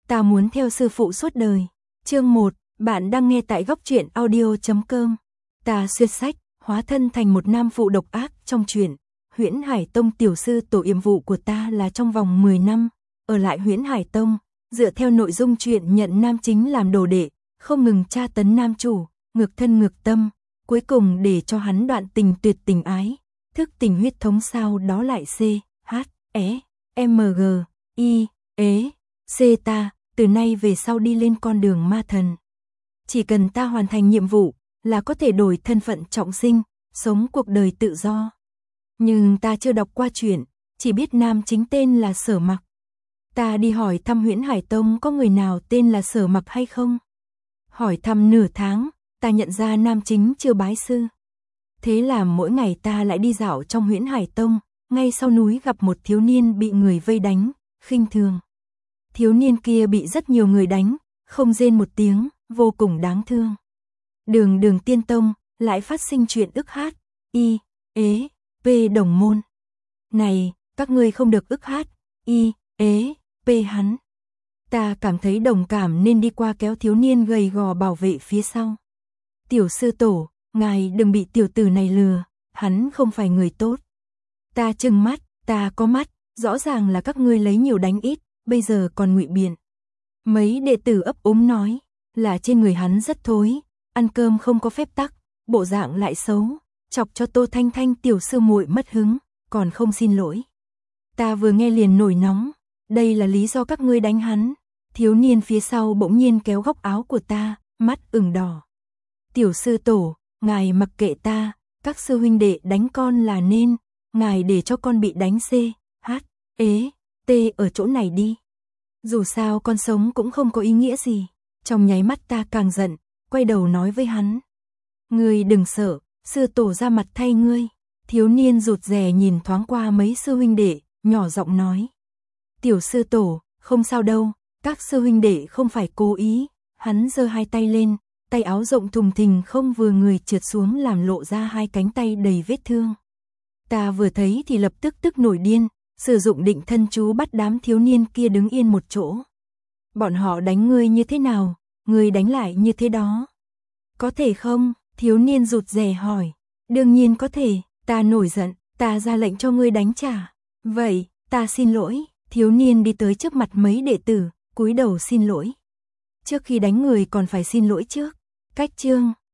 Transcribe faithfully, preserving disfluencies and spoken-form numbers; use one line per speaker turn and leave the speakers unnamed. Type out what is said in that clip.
Ta muốn theo sư phụ suốt đời. Chương một, bạn đang nghe tại góc truyện audio chấm com. Ta xuyên sách, hóa thân thành một nam phụ độc ác trong truyện. Huyễn Hải Tông tiểu sư tổ nhiệm vụ của ta là trong vòng mười năm, ở lại Huyễn Hải Tông, dựa theo nội dung truyện nhận nam chính làm đồ đệ, không ngừng tra tấn nam chủ, ngược thân ngược tâm, cuối cùng để cho hắn đoạn tình tuyệt tình ái, thức tình huyết thống sau đó lại C, H, E, M, G, I, ế, C ta, từ nay về sau đi lên con đường ma thần. Chỉ cần ta hoàn thành nhiệm vụ, là có thể đổi thân phận trọng sinh, sống cuộc đời tự do. Nhưng ta chưa đọc qua truyện, chỉ biết nam chính tên là Sở Mặc. Ta đi hỏi thăm Huyễn Hải Tông có người nào tên là Sở Mặc hay không. Hỏi thăm nửa tháng, ta nhận ra nam chính chưa bái sư. Thế là mỗi ngày ta lại đi dạo trong Huyễn Hải Tông, ngay sau núi gặp một thiếu niên bị người vây đánh, khinh thường. Thiếu niên kia bị rất nhiều người đánh, không rên một tiếng, vô cùng đáng thương. Đường Đường Tiên Tông lại phát sinh chuyện ức hát, y, ế, p đồng môn. Này, các ngươi không được ức hát, y, ế, p hắn. Ta cảm thấy đồng cảm nên đi qua kéo thiếu niên gầy gò bảo vệ phía sau. Tiểu sư tổ, ngài đừng bị tiểu tử này lừa, hắn không phải người tốt. Ta trừng mắt, ta có mắt, rõ ràng là các ngươi lấy nhiều đánh ít, bây giờ còn ngụy biện. Mấy đệ tử ấp úng nói, là trên người hắn rất thối, ăn cơm không có phép tắc, bộ dạng lại xấu, chọc cho Tô Thanh Thanh tiểu sư muội mất hứng, còn không xin lỗi. Ta vừa nghe liền nổi nóng, đây là lý do các ngươi đánh hắn. Thiếu niên phía sau bỗng nhiên kéo góc áo của ta, mắt ửng đỏ. Tiểu sư tổ, ngài mặc kệ ta, các sư huynh đệ đánh con là nên, ngài để cho con bị đánh C, H, ế, T ở chỗ này đi. Dù sao con sống cũng không có ý nghĩa gì. Trong nháy mắt ta càng giận, quay đầu nói với hắn. Ngươi đừng sợ, sư tổ ra mặt thay ngươi. Thiếu niên rụt rè nhìn thoáng qua mấy sư huynh đệ, nhỏ giọng nói. Tiểu sư tổ, không sao đâu, các sư huynh đệ không phải cố ý. Hắn giơ hai tay lên, tay áo rộng thùng thình không vừa người trượt xuống làm lộ ra hai cánh tay đầy vết thương. Ta vừa thấy thì lập tức tức nổi điên, sử dụng định thân chú bắt đám thiếu niên kia đứng yên một chỗ. Bọn họ đánh ngươi như thế nào, ngươi đánh lại như thế đó. Có thể không? Thiếu niên rụt rè hỏi. Đương nhiên có thể, ta nổi giận, ta ra lệnh cho ngươi đánh trả. Vậy, ta xin lỗi. Thiếu niên đi tới trước mặt mấy đệ tử, cúi đầu xin lỗi. Trước khi đánh người còn phải xin lỗi trước. Cách chương,